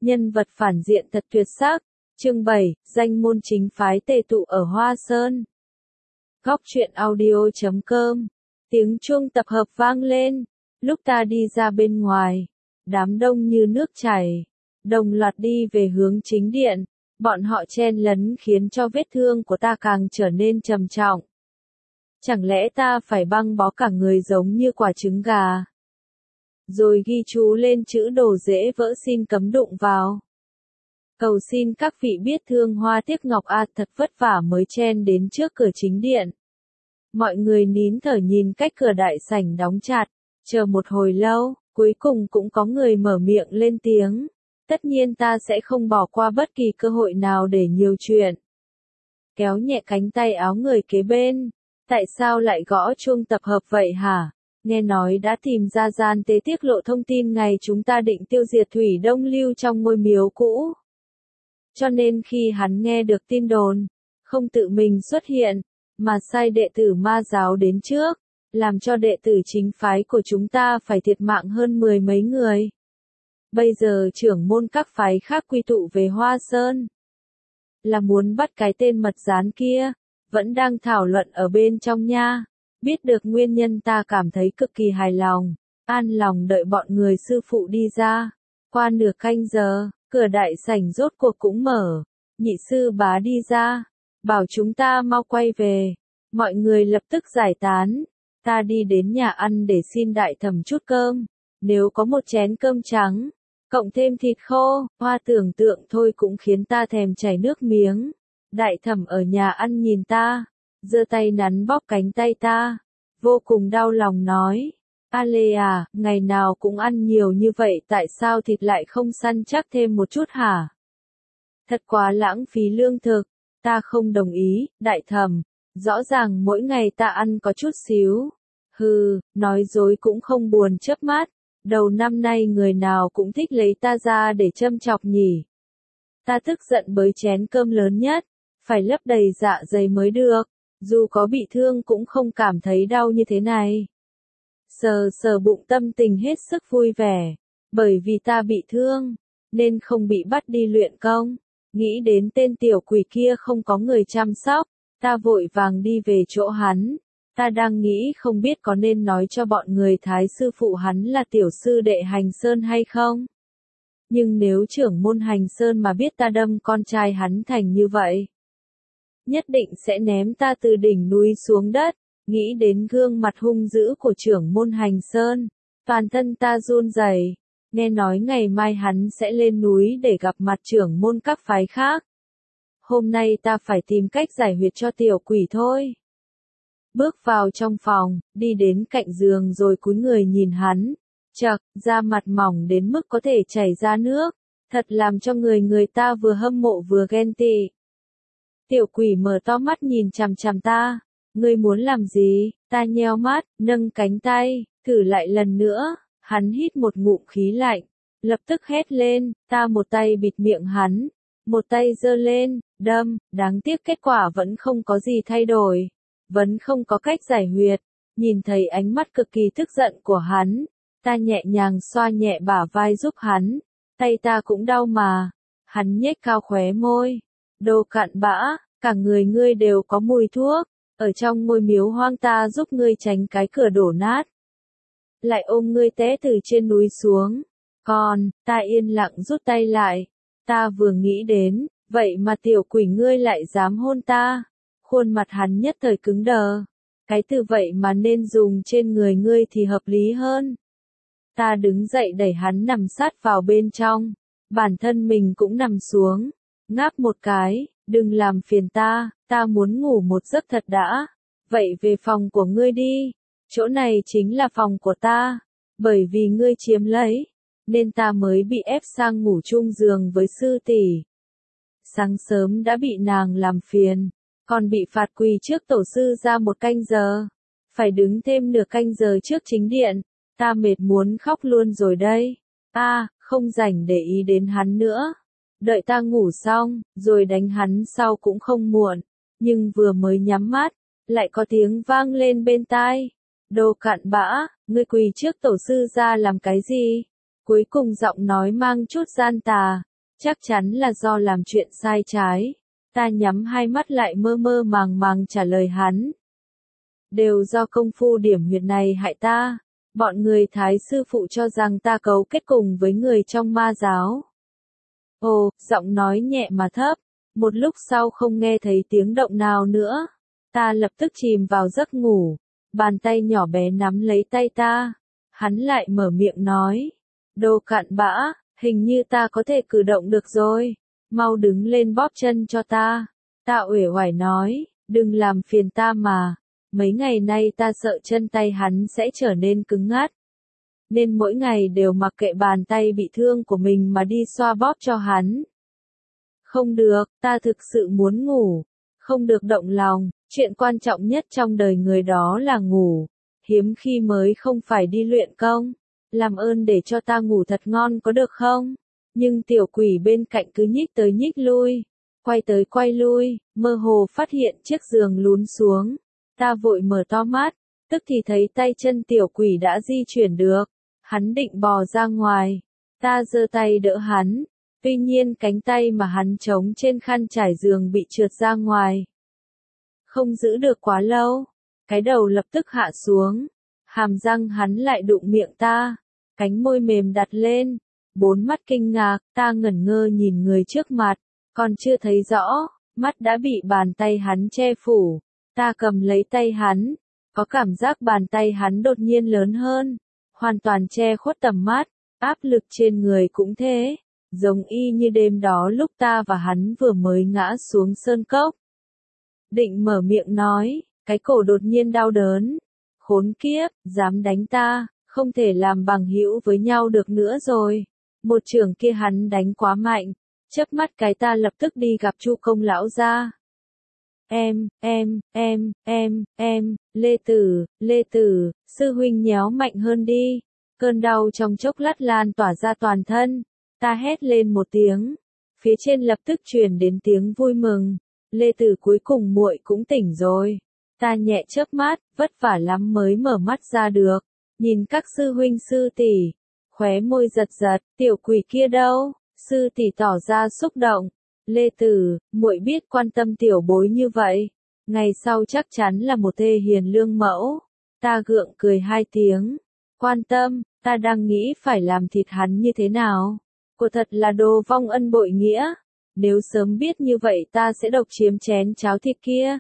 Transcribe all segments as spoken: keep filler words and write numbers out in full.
Nhân vật phản diện thật tuyệt sắc. Chương bảy, danh môn chính phái tề tụ ở Hoa Sơn. Góc truyện audio chấm com. Tiếng chuông tập hợp vang lên. Lúc ta đi ra bên ngoài, đám đông như nước chảy, đồng loạt đi về hướng chính điện. Bọn họ chen lấn khiến cho vết thương của ta càng trở nên trầm trọng. Chẳng lẽ ta phải băng bó cả người giống như quả trứng gà? Rồi ghi chú lên chữ đồ dễ vỡ xin cấm đụng vào. Cầu xin các vị biết thương Hoa Tiếc Ngọc a, thật vất vả mới chen đến trước cửa chính điện. Mọi người nín thở nhìn cách cửa đại sảnh đóng chặt, chờ một hồi lâu, cuối cùng cũng có người mở miệng lên tiếng. Tất nhiên ta sẽ không bỏ qua bất kỳ cơ hội nào để nhiều chuyện. Kéo nhẹ cánh tay áo người kế bên. Tại sao lại gõ chuông tập hợp vậy hả? Nghe nói đã tìm ra gian tế tiết lộ thông tin ngày chúng ta định tiêu diệt Thủy Đông Lưu trong ngôi miếu cũ. Cho nên khi hắn nghe được tin đồn, không tự mình xuất hiện, mà sai đệ tử ma giáo đến trước, làm cho đệ tử chính phái của chúng ta phải thiệt mạng hơn mười mấy người. Bây giờ trưởng môn các phái khác quy tụ về Hoa Sơn, là muốn bắt cái tên mật gián kia, vẫn đang thảo luận ở bên trong nha. Biết được nguyên nhân ta cảm thấy cực kỳ hài lòng, an lòng đợi bọn người sư phụ đi ra. Qua nửa canh giờ, cửa đại sảnh rốt cuộc cũng mở, nhị sư bá đi ra, bảo chúng ta mau quay về. Mọi người lập tức giải tán, ta đi đến nhà ăn để xin đại thẩm chút cơm, nếu có một chén cơm trắng, cộng thêm thịt khô, hoa tưởng tượng thôi cũng khiến ta thèm chảy nước miếng. Đại thẩm ở nhà ăn nhìn ta, giơ tay nắn bóp cánh tay ta, vô cùng đau lòng nói, A Lê à, ngày nào cũng ăn nhiều như vậy tại sao thịt lại không săn chắc thêm một chút hả? Thật quá lãng phí lương thực, ta không đồng ý, đại thẩm, rõ ràng mỗi ngày ta ăn có chút xíu. Hừ, nói dối cũng không buồn chớp mắt, đầu năm nay người nào cũng thích lấy ta ra để châm chọc nhỉ. Ta tức giận bới chén cơm lớn nhất, phải lấp đầy dạ dày mới được, dù có bị thương cũng không cảm thấy đau như thế này. Sờ sờ bụng tâm tình hết sức vui vẻ, bởi vì ta bị thương, nên không bị bắt đi luyện công. Nghĩ đến tên tiểu quỷ kia không có người chăm sóc, ta vội vàng đi về chỗ hắn. Ta đang nghĩ không biết có nên nói cho bọn người Thái sư phụ hắn là tiểu sư đệ Hành Sơn hay không. Nhưng nếu trưởng môn Hành Sơn mà biết ta đâm con trai hắn thành như vậy, nhất định sẽ ném ta từ đỉnh núi xuống đất. Nghĩ đến gương mặt hung dữ của trưởng môn Hành Sơn, toàn thân ta run rẩy. Nghe nói ngày mai hắn sẽ lên núi để gặp mặt trưởng môn các phái khác. Hôm nay ta phải tìm cách giải huyệt cho tiểu quỷ thôi. Bước vào trong phòng, đi đến cạnh giường rồi cúi người nhìn hắn. Chậc, da mặt mỏng đến mức có thể chảy ra nước, thật làm cho người người ta vừa hâm mộ vừa ghen tị. Tiểu quỷ mở to mắt nhìn chằm chằm ta. Ngươi muốn làm gì? Ta nheo mắt, nâng cánh tay, thử lại lần nữa. Hắn hít một ngụm khí lạnh, lập tức hét lên. Ta một tay bịt miệng hắn, một tay giơ lên, đâm. Đáng tiếc kết quả vẫn không có gì thay đổi, vẫn không có cách giải huyệt. Nhìn thấy ánh mắt cực kỳ tức giận của hắn, ta nhẹ nhàng xoa nhẹ bả vai giúp hắn. Tay ta cũng đau mà. Hắn nhếch cao khóe môi. Đồ cặn bã, cả người ngươi đều có mùi thuốc. Ở trong ngôi miếu hoang ta giúp ngươi tránh cái cửa đổ nát, lại ôm ngươi té từ trên núi xuống. Còn, ta yên lặng rút tay lại. Ta vừa nghĩ đến, vậy mà tiểu quỷ ngươi lại dám hôn ta. Khuôn mặt hắn nhất thời cứng đờ. Cái từ vậy mà nên dùng trên người ngươi thì hợp lý hơn. Ta đứng dậy đẩy hắn nằm sát vào bên trong. Bản thân mình cũng nằm xuống. Ngáp một cái, đừng làm phiền ta, ta muốn ngủ một giấc thật đã. Vậy về phòng của ngươi đi. Chỗ này chính là phòng của ta. Bởi vì ngươi chiếm lấy, nên ta mới bị ép sang ngủ chung giường với sư tỷ. Sáng sớm đã bị nàng làm phiền, còn bị phạt quỳ trước tổ sư ra một canh giờ. Phải đứng thêm nửa canh giờ trước chính điện. Ta mệt muốn khóc luôn rồi đây. Ta, không rảnh để ý đến hắn nữa. Đợi ta ngủ xong, rồi đánh hắn sau cũng không muộn. Nhưng vừa mới nhắm mắt, lại có tiếng vang lên bên tai. Đồ cặn bã, ngươi quỳ trước tổ sư ra làm cái gì? Cuối cùng giọng nói mang chút gian tà. Chắc chắn là do làm chuyện sai trái. Ta nhắm hai mắt lại mơ mơ màng màng trả lời hắn. Đều do công phu điểm huyệt này hại ta. Bọn người Thái sư phụ cho rằng ta cấu kết cùng với người trong ma giáo. Ồ, giọng nói nhẹ mà thấp. Một lúc sau không nghe thấy tiếng động nào nữa. Ta lập tức chìm vào giấc ngủ. Bàn tay nhỏ bé nắm lấy tay ta. Hắn lại mở miệng nói. Đồ cặn bã, hình như ta có thể cử động được rồi. Mau đứng lên bóp chân cho ta. Ta uể oải nói, đừng làm phiền ta mà. Mấy ngày nay ta sợ chân tay hắn sẽ trở nên cứng ngắt. Nên mỗi ngày đều mặc kệ bàn tay bị thương của mình mà đi xoa bóp cho hắn. Không được, ta thực sự muốn ngủ. Không được động lòng, chuyện quan trọng nhất trong đời người đó là ngủ. Hiếm khi mới không phải đi luyện công. Làm ơn để cho ta ngủ thật ngon có được không? Nhưng tiểu quỷ bên cạnh cứ nhích tới nhích lui. Quay tới quay lui, mơ hồ phát hiện chiếc giường lún xuống. Ta vội mở to mắt, tức thì thấy tay chân tiểu quỷ đã di chuyển được. Hắn định bò ra ngoài. Ta giơ tay đỡ hắn. Tuy nhiên cánh tay mà hắn chống trên khăn trải giường bị trượt ra ngoài. Không giữ được quá lâu. Cái đầu lập tức hạ xuống. Hàm răng hắn lại đụng miệng ta. Cánh môi mềm đặt lên. Bốn mắt kinh ngạc, ta ngẩn ngơ nhìn người trước mặt. Còn chưa thấy rõ, mắt đã bị bàn tay hắn che phủ. Ta cầm lấy tay hắn. Có cảm giác bàn tay hắn đột nhiên lớn hơn. Hoàn toàn che khuất tầm mắt. Áp lực trên người cũng thế. Giống y như đêm đó lúc ta và hắn vừa mới ngã xuống sơn cốc. Định mở miệng nói, cái cổ đột nhiên đau đớn. Khốn kiếp, dám đánh ta, không thể làm bằng hữu với nhau được nữa rồi. Một trường kia hắn đánh quá mạnh, chớp mắt cái ta lập tức đi gặp Chu Công lão gia. Em, em, em, em, em, Lê Tử, Lê Tử, sư huynh nhéo mạnh hơn đi. Cơn đau trong chốc lát lan tỏa ra toàn thân. Ta hét lên một tiếng. Phía trên lập tức truyền đến tiếng vui mừng. Lê Tử cuối cùng muội cũng tỉnh rồi. Ta nhẹ chớp mắt, vất vả lắm mới mở mắt ra được. Nhìn các sư huynh sư tỷ, khóe môi giật giật, tiểu quỷ kia đâu? Sư tỷ tỏ ra xúc động. Lê Tử, muội biết quan tâm tiểu bối như vậy, ngày sau chắc chắn là một thê hiền lương mẫu. Ta gượng cười hai tiếng. Quan tâm, ta đang nghĩ phải làm thịt hắn như thế nào? Cô thật là đồ vong ân bội nghĩa. Nếu sớm biết như vậy ta sẽ độc chiếm chén cháo thịt kia.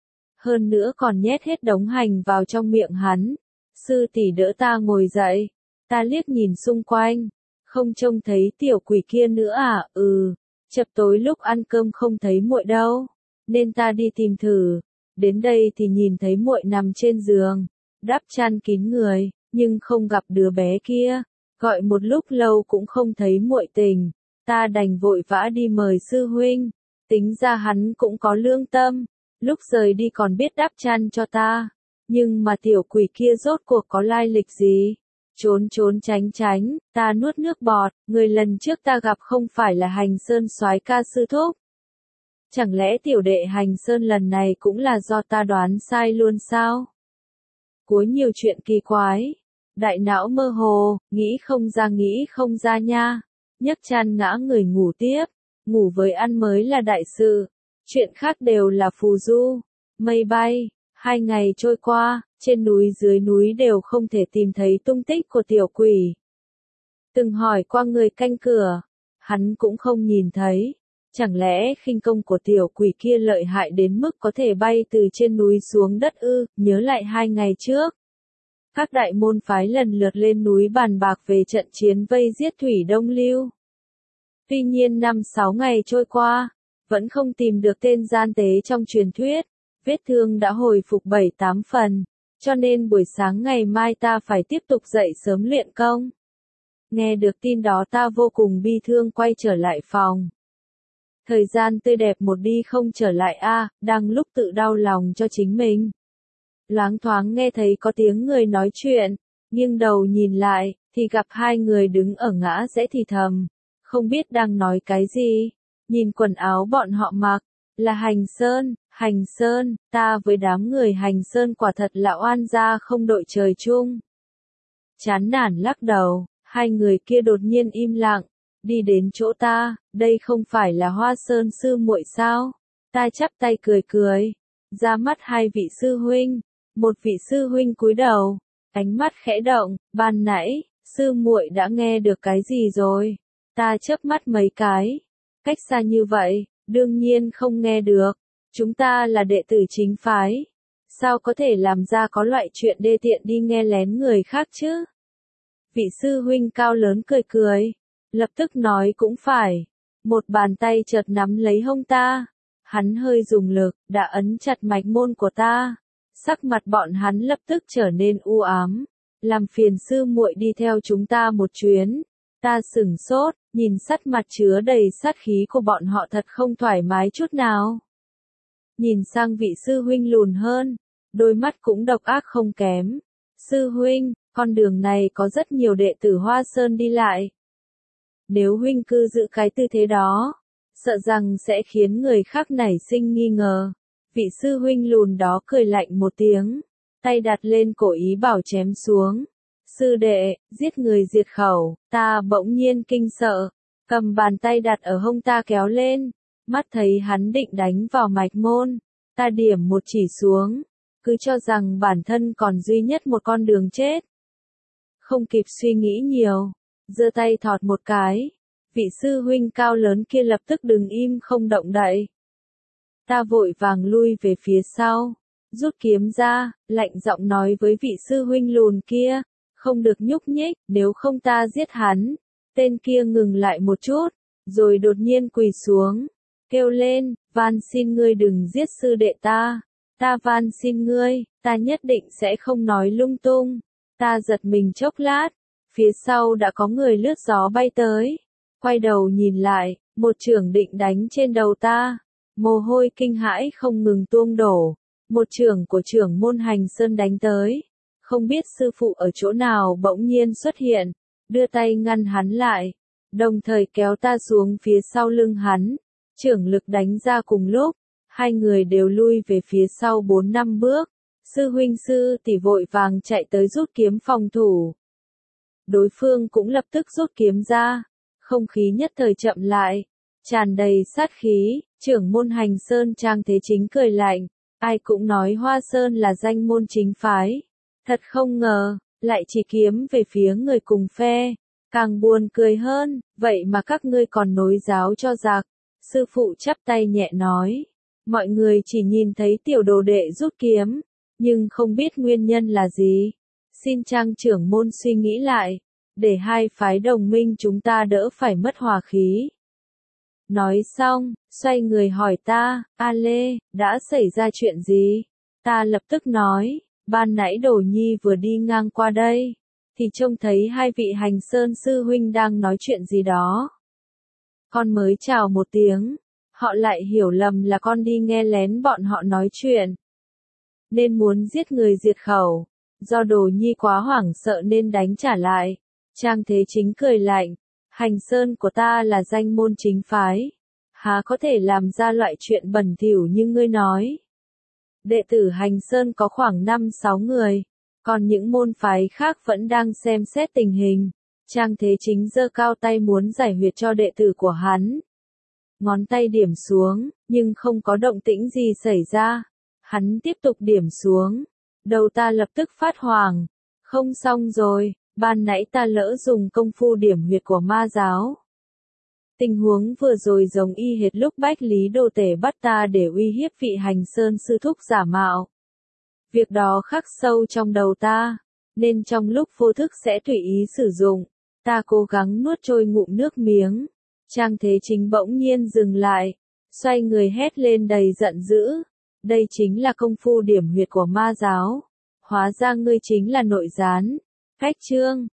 Hơn nữa còn nhét hết đống hành vào trong miệng hắn. Sư tỷ đỡ ta ngồi dậy. Ta liếc nhìn xung quanh. Không trông thấy tiểu quỷ kia nữa à? Ừ. Chập tối lúc ăn cơm không thấy muội đâu. Nên ta đi tìm thử. Đến đây thì nhìn thấy muội nằm trên giường. Đắp chăn kín người. Nhưng không gặp đứa bé kia. Gọi một lúc lâu cũng không thấy muội tỉnh. Ta đành vội vã đi mời sư huynh. Tính ra hắn cũng có lương tâm. Lúc rời đi còn biết đắp chăn cho ta. Nhưng mà tiểu quỷ kia rốt cuộc có lai lịch gì? Trốn trốn tránh tránh, ta nuốt nước bọt. Người lần trước ta gặp không phải là Hành Sơn soái ca sư thúc. Chẳng lẽ tiểu đệ Hành Sơn lần này cũng là do ta đoán sai luôn sao? Cuối nhiều chuyện kỳ quái. Đại não mơ hồ, nghĩ không ra nghĩ không ra nha. Nhấc chăn ngã người ngủ tiếp. Ngủ với ăn mới là đại sự. Chuyện khác đều là phù du. Mây bay. Hai ngày trôi qua, trên núi dưới núi đều không thể tìm thấy tung tích của tiểu quỷ. Từng hỏi qua người canh cửa. Hắn cũng không nhìn thấy. Chẳng lẽ khinh công của tiểu quỷ kia lợi hại đến mức có thể bay từ trên núi xuống đất ư? Nhớ lại hai ngày trước. Các đại môn phái lần lượt lên núi bàn bạc về trận chiến vây giết Thủy Đông Lưu. Tuy nhiên năm sáu ngày trôi qua, vẫn không tìm được tên gian tế trong truyền thuyết. Vết thương đã hồi phục bảy tám phần, cho nên buổi sáng ngày mai ta phải tiếp tục dậy sớm luyện công. Nghe được tin đó ta vô cùng bi thương quay trở lại phòng. Thời gian tươi đẹp một đi không trở lại a, à, đang lúc tự đau lòng cho chính mình. Loáng thoáng nghe thấy có tiếng người nói chuyện, nghiêng đầu nhìn lại, thì gặp hai người đứng ở ngã rẽ thì thầm, không biết đang nói cái gì. Nhìn quần áo bọn họ mặc, là Hành Sơn, Hành Sơn, ta với đám người Hành Sơn quả thật là oan gia không đội trời chung. Chán nản lắc đầu, hai người kia đột nhiên im lặng, đi đến chỗ ta, đây không phải là Hoa Sơn sư muội sao? Ta chắp tay cười cười, ra mắt hai vị sư huynh, một vị sư huynh cúi đầu, ánh mắt khẽ động, ban nãy, sư muội đã nghe được cái gì rồi? Ta chớp mắt mấy cái, cách xa như vậy, đương nhiên không nghe được, chúng ta là đệ tử chính phái, sao có thể làm ra có loại chuyện đê tiện đi nghe lén người khác chứ? Vị sư huynh cao lớn cười cười, lập tức nói cũng phải, một bàn tay chợt nắm lấy hông ta, hắn hơi dùng lực, đã ấn chặt mạch môn của ta, sắc mặt bọn hắn lập tức trở nên u ám, làm phiền sư muội đi theo chúng ta một chuyến. Ta sửng sốt, nhìn sắc mặt chứa đầy sát khí của bọn họ thật không thoải mái chút nào. Nhìn sang vị sư huynh lùn hơn, đôi mắt cũng độc ác không kém. Sư huynh, con đường này có rất nhiều đệ tử Hoa Sơn đi lại. Nếu huynh cứ giữ cái tư thế đó, sợ rằng sẽ khiến người khác nảy sinh nghi ngờ. Vị sư huynh lùn đó cười lạnh một tiếng, tay đặt lên cổ ý bảo chém xuống. Sư đệ, giết người diệt khẩu, ta bỗng nhiên kinh sợ, cầm bàn tay đặt ở hông ta kéo lên, mắt thấy hắn định đánh vào mạch môn, ta điểm một chỉ xuống, cứ cho rằng bản thân còn duy nhất một con đường chết. Không kịp suy nghĩ nhiều, giơ tay thọt một cái, vị sư huynh cao lớn kia lập tức đứng im không động đậy. Ta vội vàng lui về phía sau, rút kiếm ra, lạnh giọng nói với vị sư huynh lùn kia, không được nhúc nhích, nếu không ta giết hắn. Tên kia ngừng lại một chút, rồi đột nhiên quỳ xuống, kêu lên, van xin ngươi đừng giết sư đệ ta, ta van xin ngươi, ta nhất định sẽ không nói lung tung. Ta giật mình chốc lát, phía sau đã có người lướt gió bay tới, quay đầu nhìn lại, một chưởng định đánh trên đầu ta, mồ hôi kinh hãi không ngừng tuôn đổ, một chưởng của trưởng môn Hành Sơn đánh tới. Không biết sư phụ ở chỗ nào bỗng nhiên xuất hiện, đưa tay ngăn hắn lại, đồng thời kéo ta xuống phía sau lưng hắn, chưởng lực đánh ra cùng lúc, hai người đều lui về phía sau bốn năm bước, sư huynh sư tỷ vội vàng chạy tới rút kiếm phòng thủ. Đối phương cũng lập tức rút kiếm ra, không khí nhất thời chậm lại, tràn đầy sát khí, trưởng môn Hành Sơn Trang Thế Chính cười lạnh, ai cũng nói Hoa Sơn là danh môn chính phái. Thật không ngờ, lại chỉ kiếm về phía người cùng phe. Càng buồn cười hơn, vậy mà các ngươi còn nối giáo cho giặc. Sư phụ chắp tay nhẹ nói. Mọi người chỉ nhìn thấy tiểu đồ đệ rút kiếm, nhưng không biết nguyên nhân là gì. Xin Trang trưởng môn suy nghĩ lại, để hai phái đồng minh chúng ta đỡ phải mất hòa khí. Nói xong, xoay người hỏi ta, A Lê, đã xảy ra chuyện gì? Ta lập tức nói. Ban nãy Đồ Nhi vừa đi ngang qua đây, thì trông thấy hai vị Hành Sơn sư huynh đang nói chuyện gì đó. Con mới chào một tiếng, họ lại hiểu lầm là con đi nghe lén bọn họ nói chuyện. Nên muốn giết người diệt khẩu, do Đồ Nhi quá hoảng sợ nên đánh trả lại. Trang Thế Chính cười lạnh, Hành Sơn của ta là danh môn chính phái, há có thể làm ra loại chuyện bẩn thỉu như ngươi nói. Đệ tử Hành Sơn có khoảng năm sáu người, còn những môn phái khác vẫn đang xem xét tình hình. Trang Thế Chính giơ cao tay muốn giải huyệt cho đệ tử của hắn. Ngón tay điểm xuống, nhưng không có động tĩnh gì xảy ra. Hắn tiếp tục điểm xuống. Đầu ta lập tức phát hoảng. Không xong rồi, ban nãy ta lỡ dùng công phu điểm huyệt của ma giáo. Tình huống vừa rồi giống y hệt lúc Bách Lý Đồ Tể bắt ta để uy hiếp vị Hành Sơn sư thúc giả mạo. Việc đó khắc sâu trong đầu ta, nên trong lúc vô thức sẽ tùy ý sử dụng. Ta cố gắng nuốt trôi ngụm nước miếng. Trang Thế Chính bỗng nhiên dừng lại, xoay người hét lên đầy giận dữ. Đây chính là công phu điểm huyệt của ma giáo. Hóa ra ngươi chính là nội gián. Cách chương